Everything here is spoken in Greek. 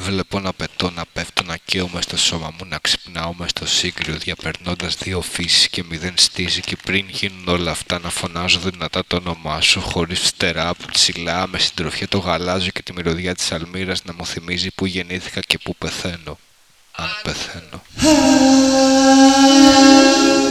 Βλέπω να πετώ, να πέφτω, να καίομαι στο σώμα μου, να ξυπνάω μες στο σύγκριο, διαπερνώντας 2 φύσεις και 0 στήση, και πριν γίνουν όλα αυτά να φωνάζω δυνατά το όνομά σου, χωρίς φτερά από ψηλά, με συντροφιά το γαλάζιο και τη μυρωδιά της αλμύρας να μου θυμίζει που γεννήθηκα και που πεθαίνω. Αν πεθαίνω.